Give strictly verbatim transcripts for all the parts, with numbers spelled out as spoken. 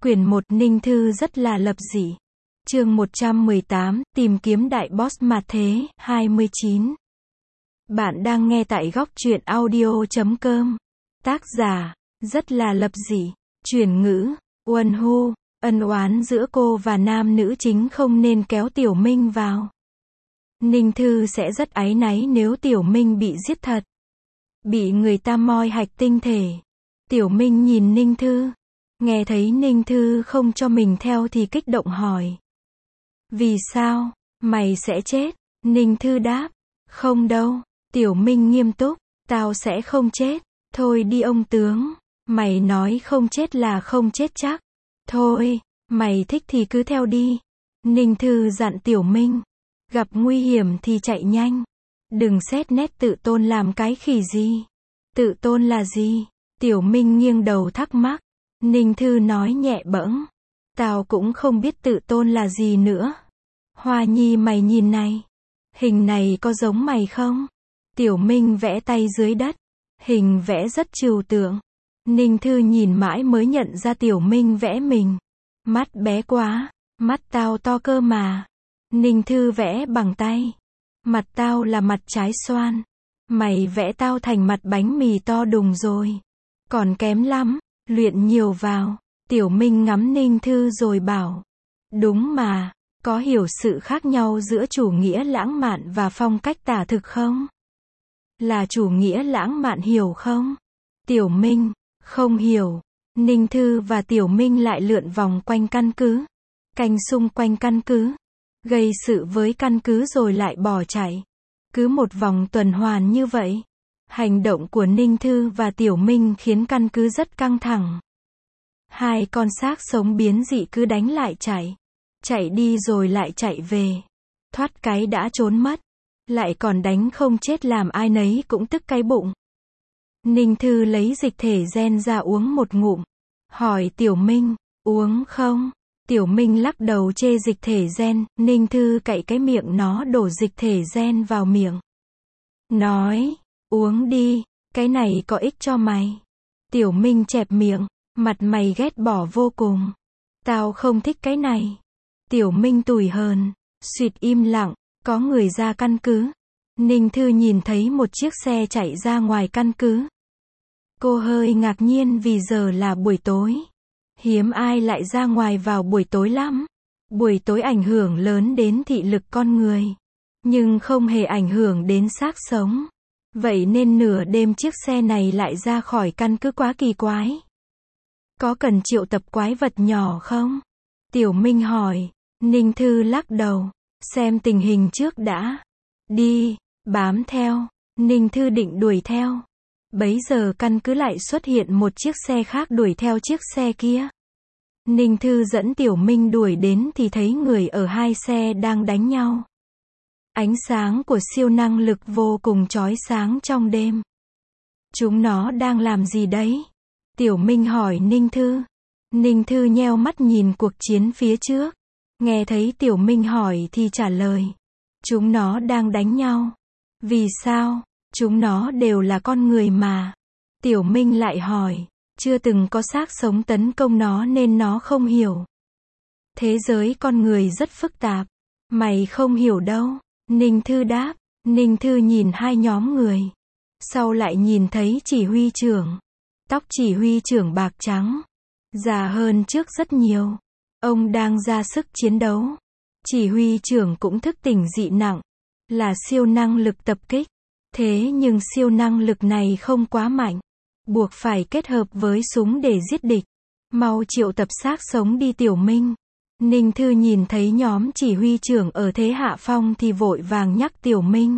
Quyển một Ninh Thư rất là lập dị. Chương một trăm mười tám, tìm kiếm đại boss mà thế, hai mươi chín. Bạn đang nghe tại góc truyện audio chấm com. Tác giả, rất là lập dị. Chuyển ngữ, Uân Hu, ân oán giữa cô và nam nữ chính không nên kéo Tiểu Minh vào. Ninh Thư sẽ rất áy náy nếu Tiểu Minh bị giết thật. Bị người ta moi hạch tinh thể. Tiểu Minh nhìn Ninh Thư. Nghe thấy Ninh Thư không cho mình theo thì kích động hỏi. Vì sao? Mày sẽ chết. Ninh Thư đáp. Không đâu. Tiểu Minh nghiêm túc. Tao sẽ không chết. Thôi đi ông tướng. Mày nói không chết là không chết chắc. Thôi, mày thích thì cứ theo đi. Ninh Thư dặn Tiểu Minh. Gặp nguy hiểm thì chạy nhanh. Đừng xét nét tự tôn làm cái khỉ gì. Tự tôn là gì? Tiểu Minh nghiêng đầu thắc mắc. Ninh Thư nói nhẹ bẫng. Tao cũng không biết tự tôn là gì nữa. Hoa Nhi mày nhìn này. Hình này có giống mày không? Tiểu Minh vẽ tay dưới đất. Hình vẽ rất trừu tượng. Ninh Thư nhìn mãi mới nhận ra Tiểu Minh vẽ mình. Mắt bé quá. Mắt tao to cơ mà. Ninh Thư vẽ bằng tay. Mặt tao là mặt trái xoan. Mày vẽ tao thành mặt bánh mì to đùng rồi. Còn kém lắm. Luyện nhiều vào. Tiểu Minh ngắm Ninh Thư rồi bảo. Đúng mà. Có hiểu sự khác nhau giữa chủ nghĩa lãng mạn và phong cách tả thực không? Là chủ nghĩa lãng mạn hiểu không? Tiểu Minh. Không hiểu. Ninh Thư và Tiểu Minh lại lượn vòng quanh căn cứ. Canh xung quanh căn cứ. Gây sự với căn cứ rồi lại bỏ chạy. Cứ một vòng tuần hoàn như vậy. Hành động của Ninh Thư và Tiểu Minh khiến căn cứ rất căng thẳng. Hai con xác sống biến dị cứ đánh lại chạy. Chạy đi rồi lại chạy về. Thoát cái đã trốn mất. Lại còn đánh không chết làm ai nấy cũng tức cái bụng. Ninh Thư lấy dịch thể gen ra uống một ngụm. Hỏi Tiểu Minh, uống không? Tiểu Minh lắc đầu chê dịch thể gen. Ninh Thư cạy cái miệng nó đổ dịch thể gen vào miệng. Nói, uống đi, cái này có ích cho mày. Tiểu Minh chẹp miệng, mặt mày ghét bỏ vô cùng. Tao không thích cái này. Tiểu Minh tủi hờn, suýt im lặng, có người ra căn cứ. Ninh Thư nhìn thấy một chiếc xe chạy ra ngoài căn cứ. Cô hơi ngạc nhiên vì giờ là buổi tối. Hiếm ai lại ra ngoài vào buổi tối lắm. Buổi tối ảnh hưởng lớn đến thị lực con người. Nhưng không hề ảnh hưởng đến xác sống. Vậy nên nửa đêm chiếc xe này lại ra khỏi căn cứ quá kỳ quái. Có cần triệu tập quái vật nhỏ không? Tiểu Minh hỏi. Ninh Thư lắc đầu. Xem tình hình trước đã. Đi, bám theo. Ninh Thư định đuổi theo. Bấy giờ căn cứ lại xuất hiện một chiếc xe khác đuổi theo chiếc xe kia. Ninh Thư dẫn Tiểu Minh đuổi đến thì thấy người ở hai xe đang đánh nhau. Ánh sáng của siêu năng lực vô cùng chói sáng trong đêm. Chúng nó đang làm gì đấy? Tiểu Minh hỏi Ninh Thư. Ninh Thư nheo mắt nhìn cuộc chiến phía trước. Nghe thấy Tiểu Minh hỏi thì trả lời. Chúng nó đang đánh nhau. Vì sao? Chúng nó đều là con người mà. Tiểu Minh lại hỏi. Chưa từng có xác sống tấn công nó nên nó không hiểu. Thế giới con người rất phức tạp. Mày không hiểu đâu. Ninh Thư đáp. Ninh Thư nhìn hai nhóm người. Sau lại nhìn thấy chỉ huy trưởng. Tóc chỉ huy trưởng bạc trắng. Già hơn trước rất nhiều. Ông đang ra sức chiến đấu. Chỉ huy trưởng cũng thức tỉnh dị nặng. Là siêu năng lực tập kích. Thế nhưng siêu năng lực này không quá mạnh. Buộc phải kết hợp với súng để giết địch. Mau triệu tập xác sống đi Tiểu Minh. Ninh Thư nhìn thấy nhóm chỉ huy trưởng ở thế hạ phong thì vội vàng nhắc Tiểu Minh.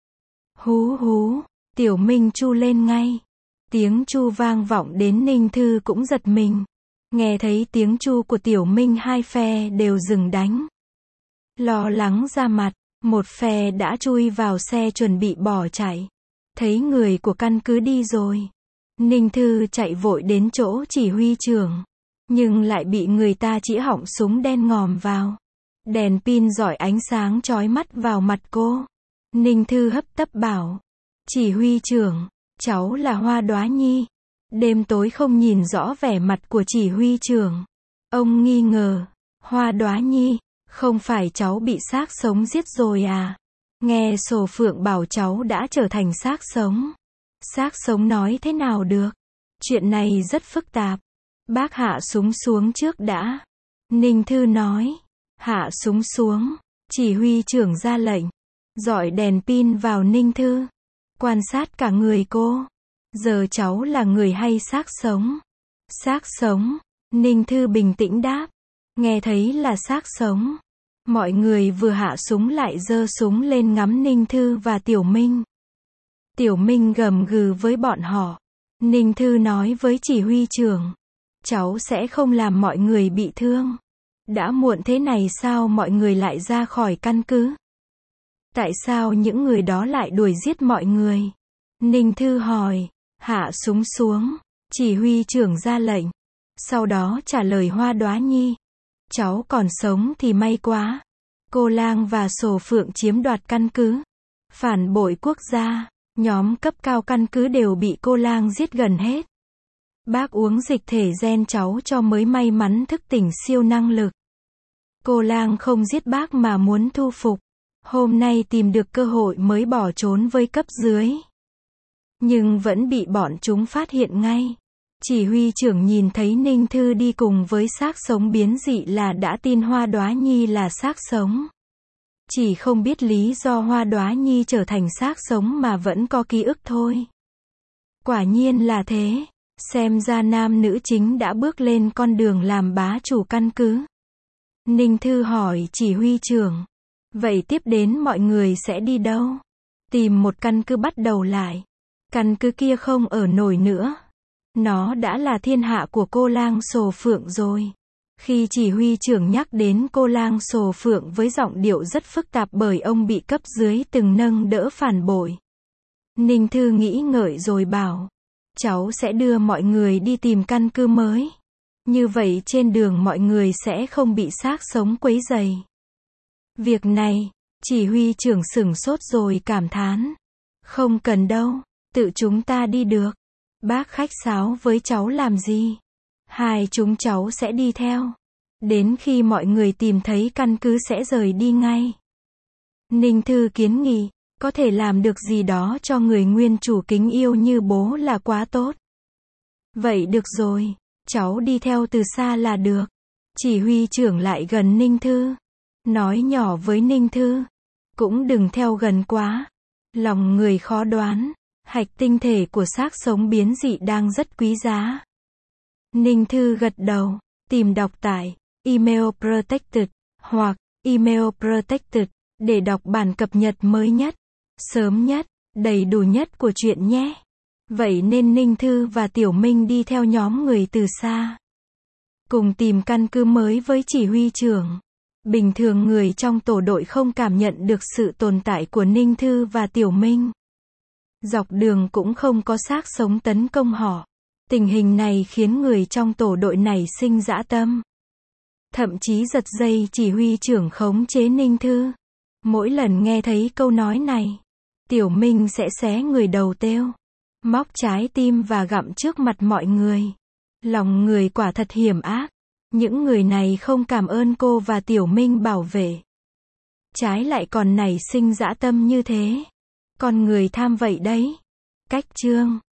Hú hú, Tiểu Minh chu lên ngay. Tiếng chu vang vọng đến Ninh Thư cũng giật mình. Nghe thấy tiếng chu của Tiểu Minh hai phe đều dừng đánh. Lo lắng ra mặt, một phe đã chui vào xe chuẩn bị bỏ chạy. Thấy người của căn cứ đi rồi. Ninh Thư chạy vội đến chỗ chỉ huy trưởng. Nhưng lại bị người ta chĩa họng súng đen ngòm vào. Đèn pin rọi ánh sáng chói mắt vào mặt cô. Ninh Thư hấp tấp bảo. Chỉ huy trưởng, cháu là Hoa Đóa Nhi. Đêm tối không nhìn rõ vẻ mặt của chỉ huy trưởng. Ông nghi ngờ. Hoa Đóa Nhi, không phải cháu bị xác sống giết rồi à? Nghe Sổ Phượng bảo cháu đã trở thành xác sống. Xác sống nói thế nào được? Chuyện này rất phức tạp. Bác hạ súng xuống trước đã. Ninh Thư nói. Hạ súng xuống. Chỉ huy trưởng ra lệnh. Dọi đèn pin vào Ninh Thư. Quan sát cả người cô. Giờ cháu là người hay xác sống? Xác sống. Ninh Thư bình tĩnh đáp. Nghe thấy là xác sống. Mọi người vừa hạ súng lại giơ súng lên ngắm Ninh Thư và Tiểu Minh. Tiểu Minh gầm gừ với bọn họ. Ninh Thư nói với chỉ huy trưởng. Cháu sẽ không làm mọi người bị thương. Đã muộn thế này sao mọi người lại ra khỏi căn cứ? Tại sao những người đó lại đuổi giết mọi người? Ninh Thư hỏi. Hạ súng xuống. Chỉ huy trưởng ra lệnh. Sau đó trả lời Hoa Đóa Nhi. Cháu còn sống thì may quá. Cô Lang và Sổ Phượng chiếm đoạt căn cứ. Phản bội quốc gia. Nhóm cấp cao căn cứ đều bị cô Lang giết gần hết. Bác uống dịch thể gen cháu cho mới may mắn thức tỉnh siêu năng lực. Cô Lang không giết bác mà muốn thu phục. Hôm nay tìm được cơ hội mới bỏ trốn với cấp dưới. Nhưng vẫn bị bọn chúng phát hiện ngay. Chỉ huy trưởng nhìn thấy Ninh Thư đi cùng với xác sống biến dị là đã tin Hoa Đóa Nhi là xác sống. Chỉ không biết lý do Hoa Đóa Nhi trở thành xác sống mà vẫn có ký ức thôi. Quả nhiên là thế. Xem ra nam nữ chính đã bước lên con đường làm bá chủ căn cứ. Ninh Thư hỏi chỉ huy trưởng. Vậy tiếp đến mọi người sẽ đi đâu? Tìm một căn cứ bắt đầu lại. Căn cứ kia không ở nổi nữa. Nó đã là thiên hạ của cô Lang Sổ Phượng rồi. Khi chỉ huy trưởng nhắc đến cô Lang Sổ Phượng với giọng điệu rất phức tạp bởi ông bị cấp dưới từng nâng đỡ phản bội. Ninh Thư nghĩ ngợi rồi bảo. Cháu sẽ đưa mọi người đi tìm căn cứ mới. Như vậy trên đường mọi người sẽ không bị xác sống quấy rầy. Việc này, chỉ huy trưởng sửng sốt rồi cảm thán. Không cần đâu, tự chúng ta đi được. Bác khách sáo với cháu làm gì? Hai chúng cháu sẽ đi theo. Đến khi mọi người tìm thấy căn cứ sẽ rời đi ngay. Ninh Thư kiến nghị, có thể làm được gì đó cho người nguyên chủ kính yêu như bố là quá tốt. Vậy được rồi, cháu đi theo từ xa là được. Chỉ huy trưởng lại gần Ninh Thư. Nói nhỏ với Ninh Thư. Cũng đừng theo gần quá. Lòng người khó đoán. Hạch tinh thể của xác sống biến dị đang rất quý giá. Ninh Thư gật đầu. Tìm đọc tại Email Protected hoặc Email Protected để đọc bản cập nhật mới nhất, sớm nhất, đầy đủ nhất của truyện nhé. Vậy nên Ninh Thư và Tiểu Minh đi theo nhóm người từ xa. Cùng tìm căn cứ mới với chỉ huy trưởng. Bình thường người trong tổ đội không cảm nhận được sự tồn tại của Ninh Thư và Tiểu Minh. Dọc đường cũng không có xác sống tấn công họ. Tình hình này khiến người trong tổ đội nảy sinh dã tâm. Thậm chí giật dây chỉ huy trưởng khống chế Ninh Thư. Mỗi lần nghe thấy câu nói này, Tiểu Minh sẽ xé người đầu têu, móc trái tim và gặm trước mặt mọi người. Lòng người quả thật hiểm ác. Những người này không cảm ơn cô và Tiểu Minh bảo vệ. Trái lại còn nảy sinh dã tâm như thế. Con người tham vậy đấy. Cách chương